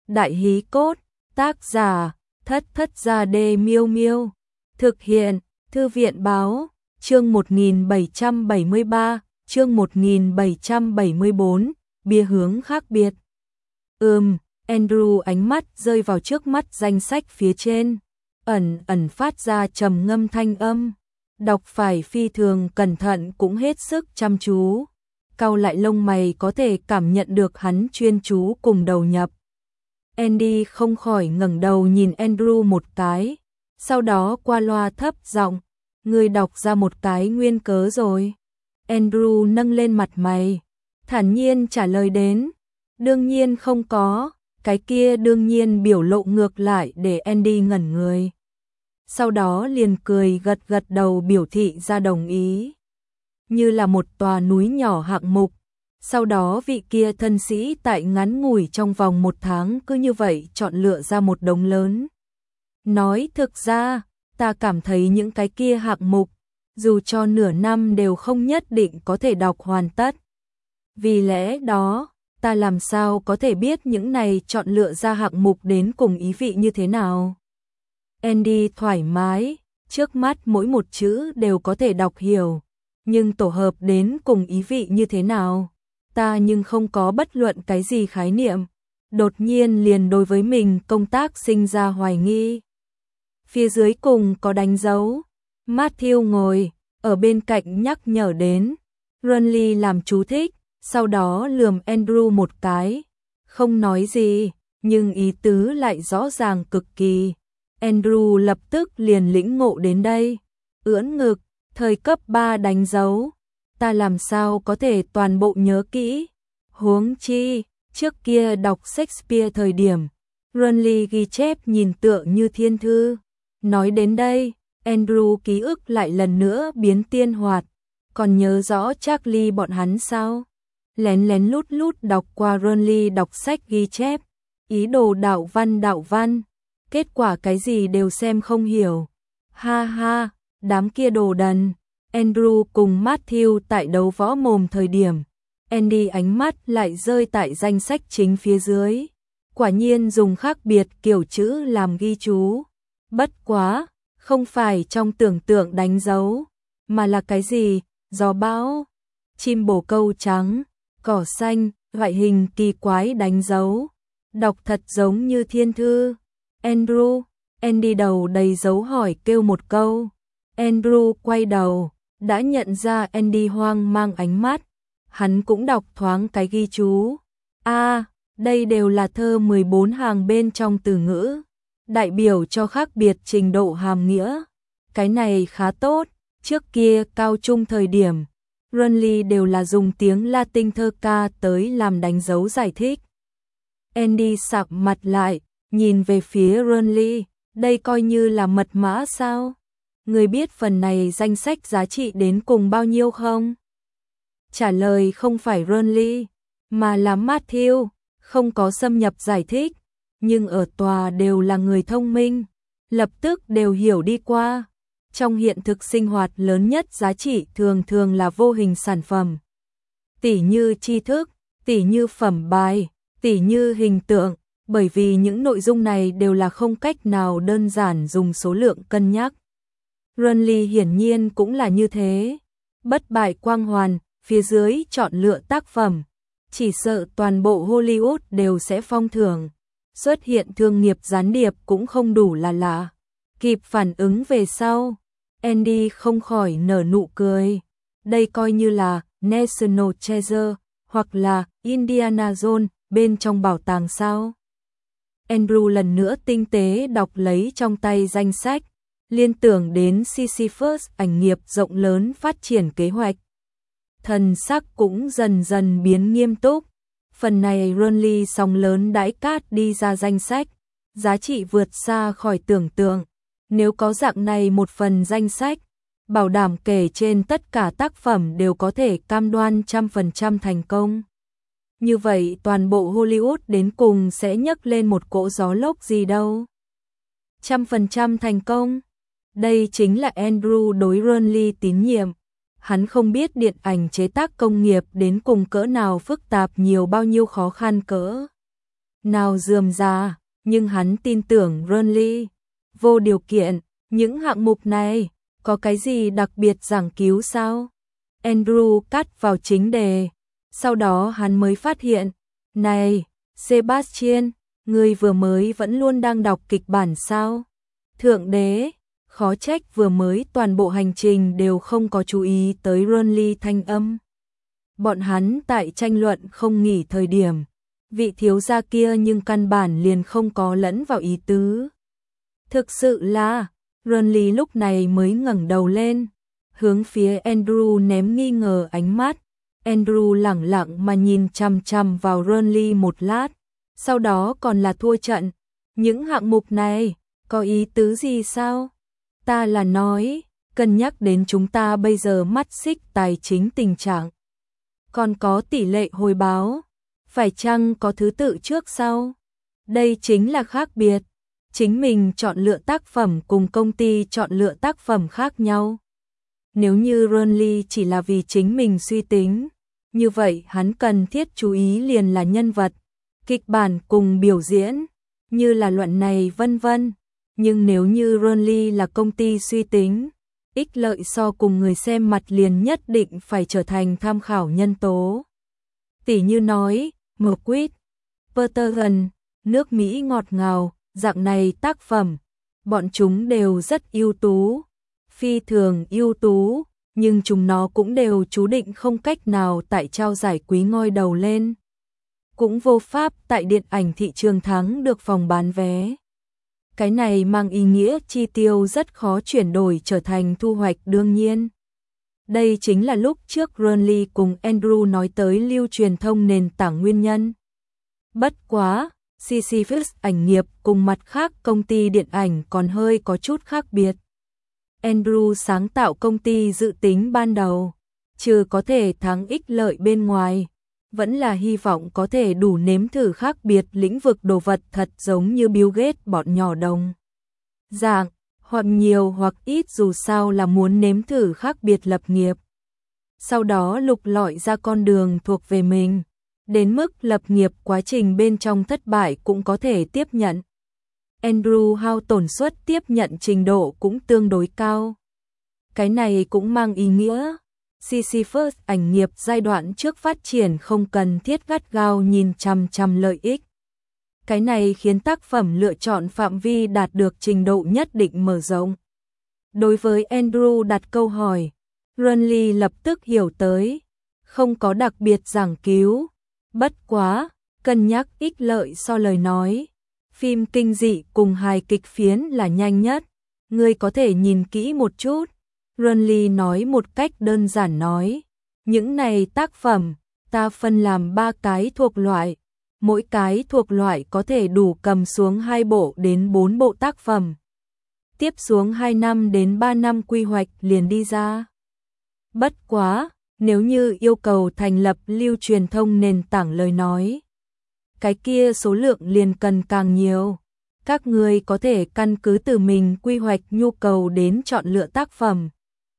Đại hí cốt, tác giả, Thất Thất Gia Đê Miêu Miêu. Thực hiện, Thư viện báo, chương 1773, chương 1774, bia hướng khác biệt. Andrew ánh mắt rơi vào trước mắt danh sách phía trên, ẩn ẩn phát ra trầm ngâm thanh âm. Đọc phải phi thường cẩn thận cũng hết sức chăm chú. Cau lại lông mày có thể cảm nhận được hắn chuyên chú cùng đầu nhập. Andy không khỏi ngẩng đầu nhìn Andrew một cái, sau đó qua loa thấp giọng, "Ngươi đọc ra một cái nguyên cớ rồi?" Andrew nâng lên mặt mày, thản nhiên trả lời đến, "Đương nhiên không có." Cái kia đương nhiên biểu lộ ngược lại để Andy ngẩn người. Sau đó liền cười gật gật đầu biểu thị ra đồng ý. Như là một tòa núi nhỏ hạng mục. Sau đó vị kia thân sĩ tại ngắn ngủi trong vòng 1 tháng cứ như vậy chọn lựa ra một đống lớn. Nói thực ra, ta cảm thấy những cái kia hạng mục, dù cho nửa năm đều không nhất định có thể đọc hoàn tất. Vì lẽ đó, ta làm sao có thể biết những này chọn lựa ra hạng mục đến cùng ý vị như thế nào? Andy thoải mái, trước mắt mỗi một chữ đều có thể đọc hiểu, nhưng tổ hợp đến cùng ý vị như thế nào? Ta nhưng không có bất luận cái gì khái niệm, đột nhiên liền đối với mình công tác sinh ra hoài nghi. Phía dưới cùng có đánh dấu, Matthew ngồi ở bên cạnh nhắc nhở đến, Runley làm chú thích, sau đó lườm Andrew một cái, không nói gì, nhưng ý tứ lại rõ ràng cực kỳ. Andrew lập tức liền lĩnh ngộ đến đây, ưỡn ngực, thời cấp 3 đánh dấu, ta làm sao có thể toàn bộ nhớ kỹ, huống chi, trước kia đọc Shakespeare thời điểm, Runley ghi chép nhìn tựa như thiên thư. Nói đến đây, Andrew ký ức lại lần nữa biến tiên hoạt, còn nhớ rõ Charlie bọn hắn sao? Lén lén lút lút đọc qua Runley đọc sách ghi chép, ý đồ đạo văn, kết quả cái gì đều xem không hiểu. Ha ha, đám kia đồ đần. Andrew cùng Matthew tại đấu võ mồm thời điểm, Andy ánh mắt lại rơi tại danh sách chính phía dưới. Quả nhiên dùng khác biệt kiểu chữ làm ghi chú. Bất quá, không phải trong tưởng tượng đánh dấu, mà là cái gì? Gió bão, chim bồ câu trắng, cỏ xanh, loại hình kỳ quái đánh dấu. Đọc thật giống như thiên thư. Andrew, Andy đầu đầy dấu hỏi kêu một câu. Andrew quay đầu, đã nhận ra Andy hoang mang ánh mắt. Hắn cũng đọc thoáng cái ghi chú. Đây đều là thơ 14 hàng bên trong từ ngữ, đại biểu cho khác biệt trình độ hàm nghĩa. Cái này khá tốt, trước kia cao trung thời điểm, Runley đều là dùng tiếng Latin thơ ca tới làm đánh dấu giải thích. Andy sạc mặt lại, nhìn về phía Runley, đây coi như là mật mã sao? Người biết phần này danh sách giá trị đến cùng bao nhiêu không? Trả lời không phải Runley, mà là Matthew, không có xâm nhập giải thích, nhưng ở tòa đều là người thông minh, lập tức đều hiểu đi qua. Trong hiện thực sinh hoạt lớn nhất giá trị thường thường là vô hình sản phẩm. Tỉ như tri thức, tỉ như phẩm bài, tỉ như hình tượng, bởi vì những nội dung này đều là không cách nào đơn giản dùng số lượng cân nhắc. Runley hiển nhiên cũng là như thế. Bất bại quang hoàn, phía dưới chọn lựa tác phẩm. Chỉ sợ toàn bộ Hollywood đều sẽ phong thưởng. Xuất hiện thương nghiệp gián điệp cũng không đủ là lạ. Kịp phản ứng về sau, Andy không khỏi nở nụ cười. Đây coi như là National Treasure hoặc là Indiana Jones bên trong bảo tàng sao. Andrew lần nữa tinh tế đọc lấy trong tay danh sách, liên tưởng đến Sisyphus ảnh nghiệp rộng lớn phát triển kế hoạch. Thần sắc cũng dần dần biến nghiêm túc. Phần này Runley sóng lớn đãi cát đi ra danh sách, giá trị vượt xa khỏi tưởng tượng. Nếu có dạng này một phần danh sách, bảo đảm kể trên tất cả tác phẩm đều có thể cam đoan 100% thành công. Như vậy toàn bộ Hollywood đến cùng sẽ nhấc lên một cỗ gió lốc gì đâu. 100% thành công. Đây chính là Andrew đối Runley tín nhiệm. Hắn không biết điện ảnh chế tác công nghiệp đến cùng cỡ nào phức tạp nhiều bao nhiêu khó khăn cỡ nào rườm rà, nhưng hắn tin tưởng Renly. Vô điều kiện, những hạng mục này, có cái gì đặc biệt giảng cứu sao? Andrew cắt vào chính đề. Sau đó hắn mới phát hiện, này, Sebastian, ngươi vừa mới vẫn luôn đang đọc kịch bản sao? Thượng đế, khó trách vừa mới toàn bộ hành trình đều không có chú ý tới Renly thanh âm. Bọn hắn tại tranh luận không nghỉ thời điểm, vị thiếu gia kia nhưng căn bản liền không có lẫn vào ý tứ. Thực sự là, Renly lúc này mới ngẩng đầu lên, hướng phía Andrew ném nghi ngờ ánh mắt. Andrew lẳng lặng mà nhìn chằm chằm vào Renly một lát, sau đó còn là thua trận. Những hạng mục này, có ý tứ gì sao? Ta là nói, cân nhắc đến chúng ta bây giờ mắt xích tài chính tình trạng. Còn có tỷ lệ hồi báo, phải chăng có thứ tự trước sau? Đây chính là khác biệt. Chính mình chọn lựa tác phẩm cùng công ty chọn lựa tác phẩm khác nhau. Nếu như Renly chỉ là vì chính mình suy tính, như vậy hắn cần thiết chú ý liền là nhân vật, kịch bản cùng biểu diễn, như là luận này vân vân. Nhưng nếu như Renly là công ty suy tính, ích lợi so cùng người xem mặt liền nhất định phải trở thành tham khảo nhân tố. Tỉ như nói, Marquis, Peterson, nước Mỹ ngọt ngào, dạng này tác phẩm, bọn chúng đều rất ưu tú, phi thường ưu tú, nhưng chúng nó cũng đều chú định không cách nào tại trao giải quý ngoi đầu lên. Cũng vô pháp tại điện ảnh thị trường thắng được phòng bán vé. Cái này mang ý nghĩa chi tiêu rất khó chuyển đổi trở thành thu hoạch đương nhiên. Đây chính là lúc trước Renly cùng Andrew nói tới lưu truyền thông nền tảng nguyên nhân. Bất quá, Sisyphus ảnh nghiệp cùng mặt khác công ty điện ảnh còn hơi có chút khác biệt. Andrew sáng tạo công ty dự tính ban đầu, trừ có thể thắng ích lợi bên ngoài, vẫn là hy vọng có thể đủ nếm thử khác biệt lĩnh vực đồ vật thật giống như Bill Gates bọn nhỏ đồng dạng, hoặc nhiều hoặc ít dù sao là muốn nếm thử khác biệt lập nghiệp. Sau đó lục lọi ra con đường thuộc về mình, đến mức lập nghiệp quá trình bên trong thất bại cũng có thể tiếp nhận. Andrew hao tổn suất tiếp nhận trình độ cũng tương đối cao. Cái này cũng mang ý nghĩa Sisyphus ảnh nghiệp giai đoạn trước phát triển không cần thiết gắt gao nhìn chằm chằm lợi ích. Cái này khiến tác phẩm lựa chọn phạm vi đạt được trình độ nhất định mở rộng. Đối với Andrew đặt câu hỏi, Renly lập tức hiểu tới, không có đặc biệt giảng cứu, bất quá, cân nhắc ích lợi so lời nói. Phim kinh dị cùng hài kịch phiến là nhanh nhất, ngươi có thể nhìn kỹ một chút. Renly nói một cách đơn giản nói, những này tác phẩm, ta phân làm 3 cái thuộc loại, mỗi cái thuộc loại có thể đủ cầm xuống 2 bộ đến 4 bộ tác phẩm. Tiếp xuống 2 năm đến 3 năm quy hoạch liền đi ra. Bất quá, nếu như yêu cầu thành lập lưu truyền thông nền tảng lời nói, cái kia số lượng liền cần càng nhiều. Các người có thể căn cứ từ mình quy hoạch nhu cầu đến chọn lựa tác phẩm.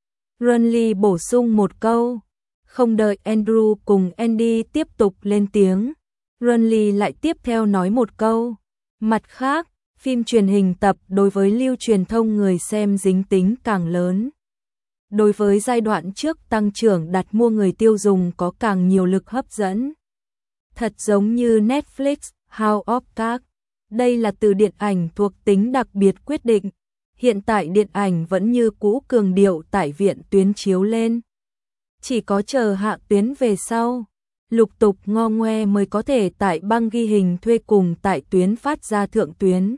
Renly bổ sung một câu, không đợi Andrew cùng Andy tiếp tục lên tiếng. Renly lại tiếp theo nói một câu, mặt khác, phim truyền hình tập đối với lưu truyền thông người xem dính tính càng lớn. Đối với giai đoạn trước tăng trưởng đặt mua người tiêu dùng có càng nhiều lực hấp dẫn. Thật giống như Netflix, House of Cards, đây là từ điện ảnh thuộc tính đặc biệt quyết định. Hiện tại điện ảnh vẫn như cũ cường điệu tại viện tuyến chiếu lên. Chỉ có chờ hạ tuyến về sau, lục tục ngo ngoe mới có thể tại băng ghi hình thuê cùng tại tuyến phát ra thượng tuyến.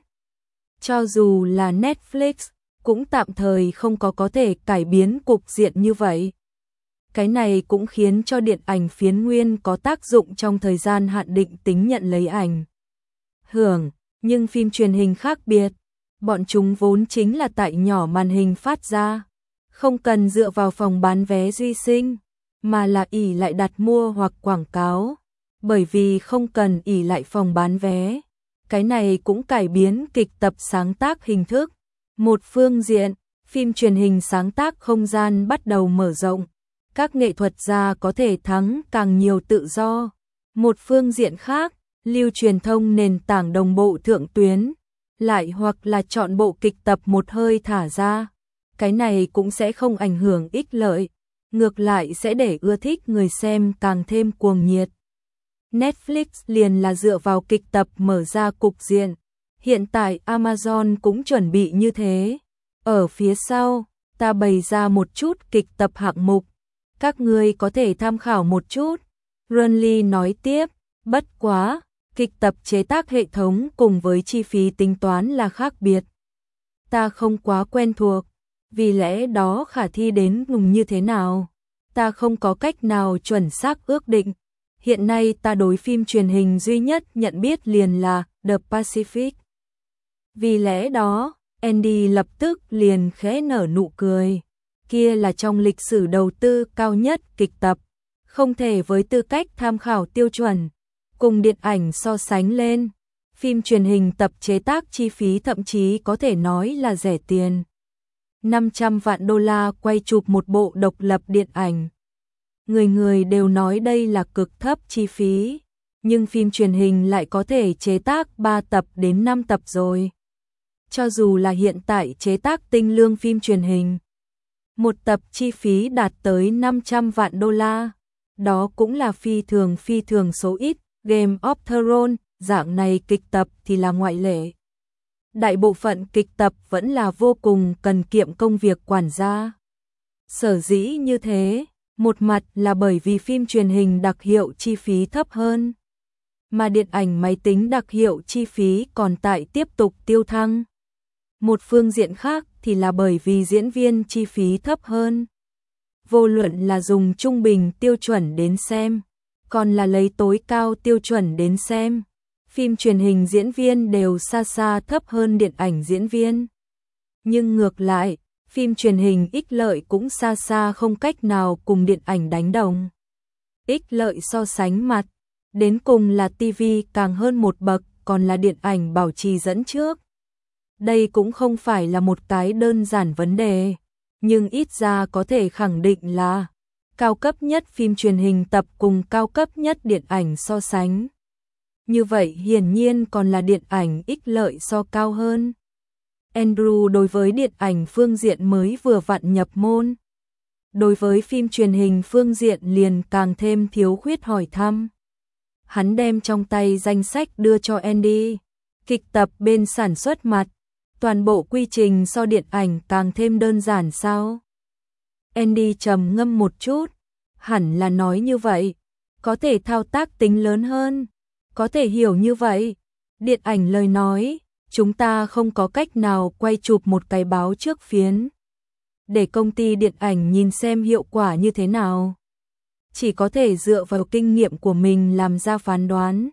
Cho dù là Netflix, cũng tạm thời không có thể cải biến cục diện như vậy. Cái này cũng khiến cho điện ảnh phiến nguyên có tác dụng trong thời gian hạn định tính nhận lấy ảnh hưởng, nhưng phim truyền hình khác biệt, bọn chúng vốn chính là tại nhỏ màn hình phát ra, không cần dựa vào phòng bán vé duy sinh, mà là ỷ lại đặt mua hoặc quảng cáo, bởi vì không cần ỷ lại phòng bán vé. Cái này cũng cải biến kịch tập sáng tác hình thức. Một phương diện, phim truyền hình sáng tác không gian bắt đầu mở rộng, các nghệ thuật gia có thể thắng càng nhiều tự do. Một phương diện khác, lưu truyền thông nền tảng đồng bộ thượng tuyến, lại hoặc là chọn bộ kịch tập một hơi thả ra. Cái này cũng sẽ không ảnh hưởng ích lợi, ngược lại sẽ để ưa thích người xem càng thêm cuồng nhiệt. Netflix liền là dựa vào kịch tập mở ra cục diện. Hiện tại Amazon cũng chuẩn bị như thế. Ở phía sau, ta bày ra một chút kịch tập hạng mục. Các ngươi có thể tham khảo một chút. Runley nói tiếp, bất quá, kịch tập chế tác hệ thống cùng với chi phí tính toán là khác biệt. Ta không quá quen thuộc, vì lẽ đó khả thi đến cùng như thế nào. Ta không có cách nào chuẩn xác ước định. Hiện nay ta đối phim truyền hình duy nhất nhận biết liền là The Pacific. Vì lẽ đó, Andy lập tức liền khẽ nở nụ cười. Kia là trong lịch sử đầu tư cao nhất kịch tập, không thể với tư cách tham khảo tiêu chuẩn. Cùng điện ảnh so sánh lên, phim truyền hình tập chế tác chi phí thậm chí có thể nói là rẻ tiền. 500 vạn đô la quay chụp một bộ độc lập điện ảnh. Người người đều nói đây là cực thấp chi phí, nhưng phim truyền hình lại có thể chế tác 3 tập đến 5 tập rồi. Cho dù là hiện tại chế tác tinh lương phim truyền hình, một tập chi phí đạt tới 500 vạn đô la, đó cũng là phi thường số ít. Game of Thrones, dạng này kịch tập thì là ngoại lệ. Đại bộ phận kịch tập vẫn là vô cùng cần kiệm công việc quản gia. Sở dĩ như thế, một mặt là bởi vì phim truyền hình đặc hiệu chi phí thấp hơn, mà điện ảnh máy tính đặc hiệu chi phí còn tại tiếp tục tiêu thăng. Một phương diện khác thì là bởi vì diễn viên chi phí thấp hơn. Vô luận là dùng trung bình tiêu chuẩn đến xem, còn là lấy tối cao tiêu chuẩn đến xem, phim truyền hình diễn viên đều xa xa thấp hơn điện ảnh diễn viên. Nhưng ngược lại, phim truyền hình ích lợi cũng xa xa không cách nào cùng điện ảnh đánh đồng. Ích lợi so sánh mặt, đến cùng là TV càng hơn một bậc, còn là điện ảnh bảo trì dẫn trước. Đây cũng không phải là một cái đơn giản vấn đề, nhưng ít ra có thể khẳng định là cao cấp nhất phim truyền hình tập cùng cao cấp nhất điện ảnh so sánh. Như vậy hiển nhiên còn là điện ảnh ích lợi so cao hơn. Andrew đối với điện ảnh phương diện mới vừa vặn nhập môn. Đối với phim truyền hình phương diện liền càng thêm thiếu khuyết hỏi thăm. Hắn đem trong tay danh sách đưa cho Andy. Kịch tập bên sản xuất mặt, toàn bộ quy trình so điện ảnh càng thêm đơn giản sao? Andy trầm ngâm một chút, hẳn là nói như vậy, có thể thao tác tính lớn hơn, có thể hiểu như vậy. Điện ảnh lời nói, chúng ta không có cách nào quay chụp một cái báo trước phiến, để công ty điện ảnh nhìn xem hiệu quả như thế nào. Chỉ có thể dựa vào kinh nghiệm của mình làm ra phán đoán.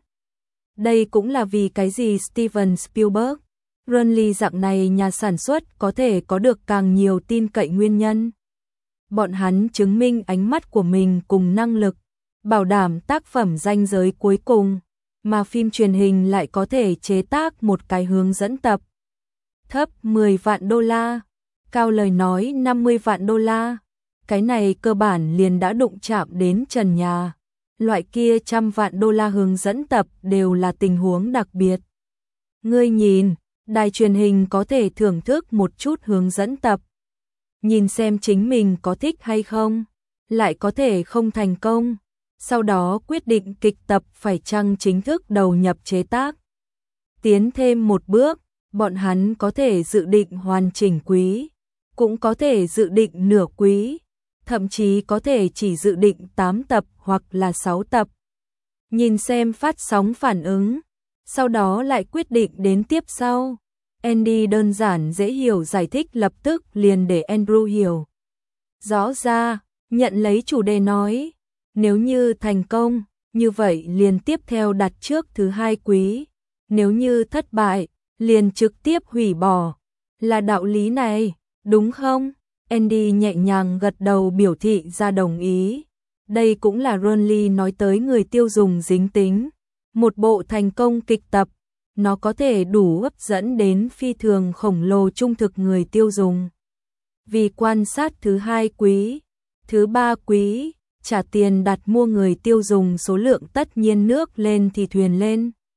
Đây cũng là vì cái gì Steven Spielberg, Runley dạng này nhà sản xuất có thể có được càng nhiều tin cậy nguyên nhân. Bọn hắn chứng minh ánh mắt của mình cùng năng lực, bảo đảm tác phẩm ranh giới cuối cùng, mà phim truyền hình lại có thể chế tác một cái hướng dẫn tập. Thấp 10 vạn đô la, cao lời nói 50 vạn đô la. Cái này cơ bản liền đã đụng chạm đến trần nhà. Loại kia 100 vạn đô la hướng dẫn tập đều là tình huống đặc biệt. Ngươi nhìn, đài truyền hình có thể thưởng thức một chút hướng dẫn tập, nhìn xem chính mình có thích hay không, lại có thể không thành công, sau đó quyết định kịch tập phải chăng chính thức đầu nhập chế tác. Tiến thêm một bước, bọn hắn có thể dự định hoàn chỉnh quý, cũng có thể dự định nửa quý, thậm chí có thể chỉ dự định 8 tập hoặc là 6 tập. Nhìn xem phát sóng phản ứng, sau đó lại quyết định đến tiếp sau. Andy đơn giản dễ hiểu giải thích lập tức liền để Andrew hiểu. Rõ ra, nhận lấy chủ đề nói, nếu như thành công, như vậy liền tiếp theo đặt trước thứ 2 quý, nếu như thất bại, liền trực tiếp hủy bỏ. Là đạo lý này, đúng không? Andy nhẹ nhàng gật đầu biểu thị ra đồng ý. Đây cũng là Runley nói tới người tiêu dùng dính tính. Một bộ thành công kịch tập, nó có thể đủ hấp dẫn đến phi thường khổng lồ trung thực người tiêu dùng. Vì quan sát thứ 2 quý, thứ 3 quý, trả tiền đặt mua người tiêu dùng số lượng tất nhiên nước lên thì thuyền lên.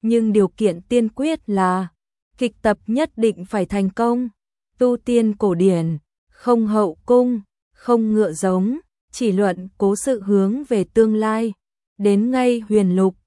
nhưng điều kiện tiên quyết là kịch tập nhất định phải thành công. Tu tiên cổ điển, không hậu cung, không ngựa giống, chỉ luận cố sự hướng về tương lai. Đến ngay huyền lục,